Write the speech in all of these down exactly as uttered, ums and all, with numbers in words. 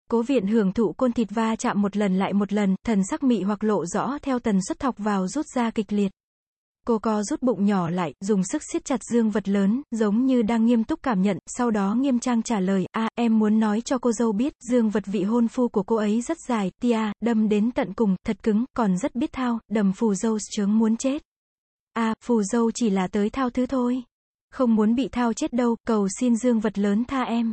Cố Viện hưởng thụ côn thịt va chạm một lần lại một lần, thần sắc mị hoặc lộ rõ theo tần suất thọc vào rút ra kịch liệt. Cô co rút bụng nhỏ lại, dùng sức siết chặt dương vật lớn, giống như đang nghiêm túc cảm nhận, sau đó nghiêm trang trả lời, a, em muốn nói cho cô dâu biết, dương vật vị hôn phu của cô ấy rất dài, tia, đâm đến tận cùng, thật cứng, còn rất biết thao, đầm phù dâu chướng muốn chết. A, phù dâu chỉ là tới thao thứ thôi. Không muốn bị thao chết đâu, cầu xin dương vật lớn tha em.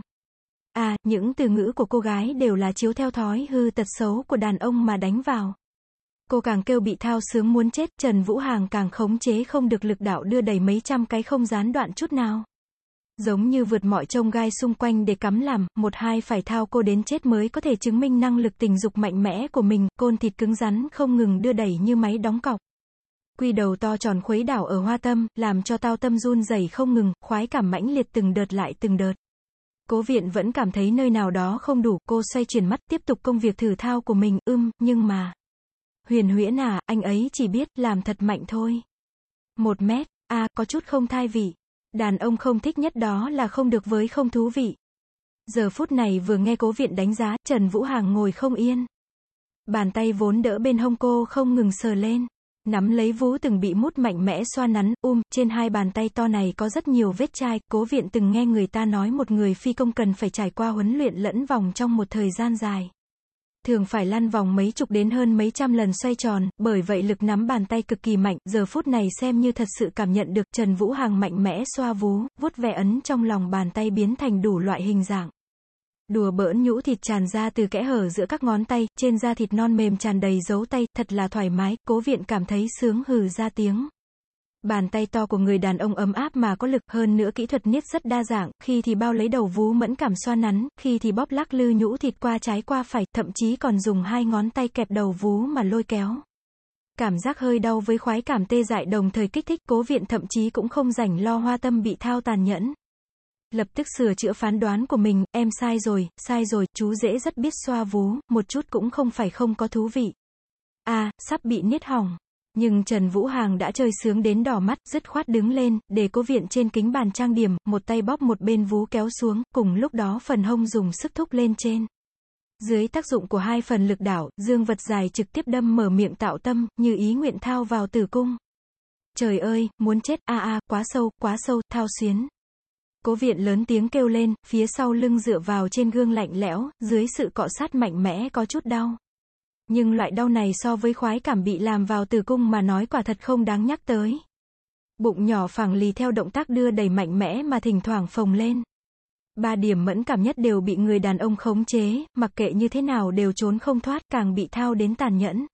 À, những từ ngữ của cô gái đều là chiếu theo thói hư tật xấu của đàn ông mà đánh vào. Cô càng kêu bị thao sướng muốn chết, Trần Vũ Hàng càng khống chế không được lực đạo đưa đẩy mấy trăm cái không gián đoạn chút nào. Giống như vượt mọi chông gai xung quanh để cắm làm, một hai phải thao cô đến chết mới có thể chứng minh năng lực tình dục mạnh mẽ của mình, côn thịt cứng rắn không ngừng đưa đẩy như máy đóng cọc. Quy đầu to tròn khuấy đảo ở hoa tâm, làm cho tao tâm run rẩy không ngừng, khoái cảm mãnh liệt từng đợt lại từng đợt. Cố Viện vẫn cảm thấy nơi nào đó không đủ, cô xoay chuyển mắt, tiếp tục công việc thử thao của mình, ưm, nhưng mà... Huyền Huyễn à, anh ấy chỉ biết, làm thật mạnh thôi. Một mét, a, à, có chút không thai vị. Đàn ông không thích nhất đó là không được với không thú vị. Giờ phút này vừa nghe Cố Viện đánh giá, Trần Vũ Hàng ngồi không yên. Bàn tay vốn đỡ bên hông cô không ngừng sờ lên. Nắm lấy vú từng bị mút mạnh mẽ xoa nắn, um, trên hai bàn tay to này có rất nhiều vết chai. Cố Viện từng nghe người ta nói một người phi công cần phải trải qua huấn luyện lẫn vòng trong một thời gian dài. Thường phải lăn vòng mấy chục đến hơn mấy trăm lần xoay tròn, bởi vậy lực nắm bàn tay cực kỳ mạnh, giờ phút này xem như thật sự cảm nhận được. Trần Vũ Hàng mạnh mẽ xoa vú, vuốt ve ấn trong lòng bàn tay biến thành đủ loại hình dạng. Đùa bỡn nhũ thịt tràn ra từ kẽ hở giữa các ngón tay, trên da thịt non mềm tràn đầy dấu tay, thật là thoải mái, Cố Viện cảm thấy sướng hừ ra tiếng. Bàn tay to của người đàn ông ấm áp mà có lực, hơn nữa kỹ thuật niết rất đa dạng, khi thì bao lấy đầu vú mẫn cảm xoa nắn, khi thì bóp lắc lư nhũ thịt qua trái qua phải, thậm chí còn dùng hai ngón tay kẹp đầu vú mà lôi kéo. Cảm giác hơi đau với khoái cảm tê dại đồng thời kích thích, Cố Viện thậm chí cũng không rảnh lo hoa tâm bị thao tàn nhẫn. Lập tức sửa chữa phán đoán của mình, em sai rồi, sai rồi, chú rể rất biết xoa vú, một chút cũng không phải không có thú vị. À, sắp bị niết hỏng. Nhưng Trần Vũ Hàng đã chơi sướng đến đỏ mắt, dứt khoát đứng lên, để Cố Viện trên kính bàn trang điểm, một tay bóp một bên vú kéo xuống, cùng lúc đó phần hông dùng sức thúc lên trên. Dưới tác dụng của hai phần lực đảo, dương vật dài trực tiếp đâm mở miệng tạo tâm, như ý nguyện thao vào tử cung. Trời ơi, muốn chết, a a, quá sâu, quá sâu, thao xuyến. Cố Viện lớn tiếng kêu lên, phía sau lưng dựa vào trên gương lạnh lẽo, dưới sự cọ sát mạnh mẽ có chút đau. Nhưng loại đau này so với khoái cảm bị làm vào tử cung mà nói quả thật không đáng nhắc tới. Bụng nhỏ phẳng lì theo động tác đưa đẩy mạnh mẽ mà thỉnh thoảng phồng lên. Ba điểm mẫn cảm nhất đều bị người đàn ông khống chế, mặc kệ như thế nào đều trốn không thoát, càng bị thao đến tàn nhẫn.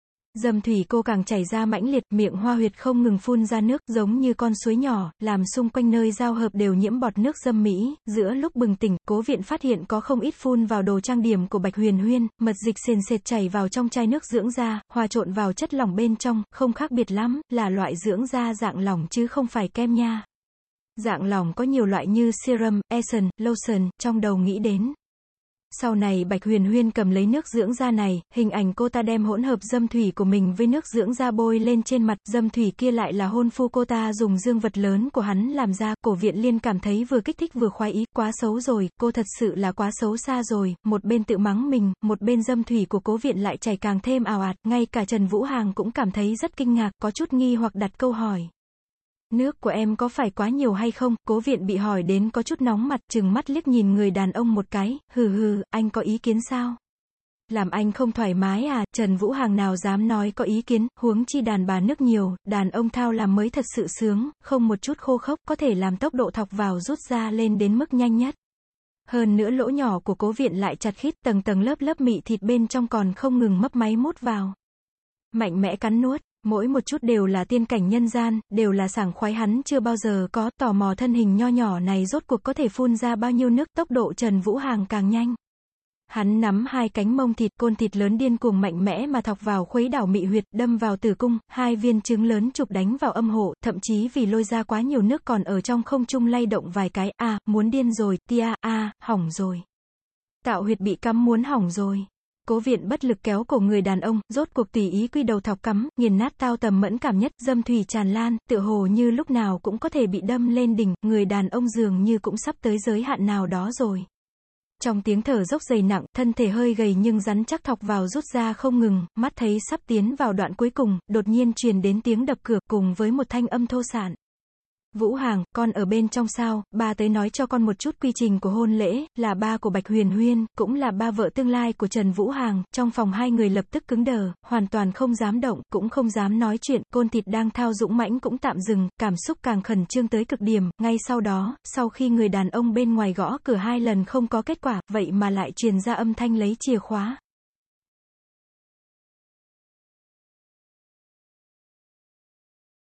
Dâm thủy cô càng chảy ra mãnh liệt, miệng hoa huyệt không ngừng phun ra nước, giống như con suối nhỏ, làm xung quanh nơi giao hợp đều nhiễm bọt nước dâm mỹ. Giữa lúc bừng tỉnh, Cố Viện phát hiện có không ít phun vào đồ trang điểm của Bạch Huyền Huyên, mật dịch sền sệt chảy vào trong chai nước dưỡng da, hòa trộn vào chất lỏng bên trong, không khác biệt lắm, là loại dưỡng da dạng lỏng chứ không phải kem nha. Dạng lỏng có nhiều loại như serum, essence, lotion, trong đầu nghĩ đến. Sau này Bạch Huyền Huyên cầm lấy nước dưỡng da này, hình ảnh cô ta đem hỗn hợp dâm thủy của mình với nước dưỡng da bôi lên trên mặt, dâm thủy kia lại là hôn phu cô ta dùng dương vật lớn của hắn làm ra. Cổ Viện Liên cảm thấy vừa kích thích vừa khoái ý, quá xấu rồi, cô thật sự là quá xấu xa rồi, một bên tự mắng mình, một bên dâm thủy của Cố Viện lại chảy càng thêm ào ạt, ngay cả Trần Vũ Hàng cũng cảm thấy rất kinh ngạc, có chút nghi hoặc đặt câu hỏi. Nước của em có phải quá nhiều hay không? Cố Viện bị hỏi đến có chút nóng mặt, trừng mắt liếc nhìn người đàn ông một cái, hừ hừ, anh có ý kiến sao? Làm anh không thoải mái à? Trần Vũ Hàng nào dám nói có ý kiến, huống chi đàn bà nước nhiều, đàn ông thao làm mới thật sự sướng, không một chút khô khốc, có thể làm tốc độ thọc vào rút ra lên đến mức nhanh nhất. Hơn nữa lỗ nhỏ của Cố Viện lại chặt khít, tầng tầng lớp lớp mị thịt bên trong còn không ngừng mấp máy mút vào. Mạnh mẽ cắn nuốt. Mỗi một chút đều là tiên cảnh nhân gian, đều là sảng khoái hắn chưa bao giờ có, tò mò thân hình nho nhỏ này rốt cuộc có thể phun ra bao nhiêu nước, tốc độ Trần Vũ Hàng càng nhanh. Hắn nắm hai cánh mông thịt, côn thịt lớn điên cuồng mạnh mẽ mà thọc vào khuấy đảo mị huyệt, đâm vào tử cung, hai viên trứng lớn chụp đánh vào âm hộ, thậm chí vì lôi ra quá nhiều nước còn ở trong không trung lay động vài cái, a, à, muốn điên rồi, tia, a, à, hỏng rồi. Tạo huyệt bị cắm muốn hỏng rồi. Cố Viện bất lực kéo cổ người đàn ông, rốt cuộc tùy ý quy đầu thọc cắm, nghiền nát tao tầm mẫn cảm nhất, dâm thủy tràn lan, tựa hồ như lúc nào cũng có thể bị đâm lên đỉnh, người đàn ông dường như cũng sắp tới giới hạn nào đó rồi. Trong tiếng thở dốc dày nặng, thân thể hơi gầy nhưng rắn chắc thọc vào rút ra không ngừng, mắt thấy sắp tiến vào đoạn cuối cùng, đột nhiên truyền đến tiếng đập cửa, cùng với một thanh âm thô sạn. Vũ Hàng, con ở bên trong sao, ba tới nói cho con một chút quy trình của hôn lễ, là ba của Bạch Huyền Huyên, cũng là ba vợ tương lai của Trần Vũ Hàng. Trong phòng hai người lập tức cứng đờ, hoàn toàn không dám động, cũng không dám nói chuyện, côn thịt đang thao dũng mãnh cũng tạm dừng, cảm xúc càng khẩn trương tới cực điểm. Ngay sau đó, sau khi người đàn ông bên ngoài gõ cửa hai lần không có kết quả, vậy mà lại truyền ra âm thanh lấy chìa khóa,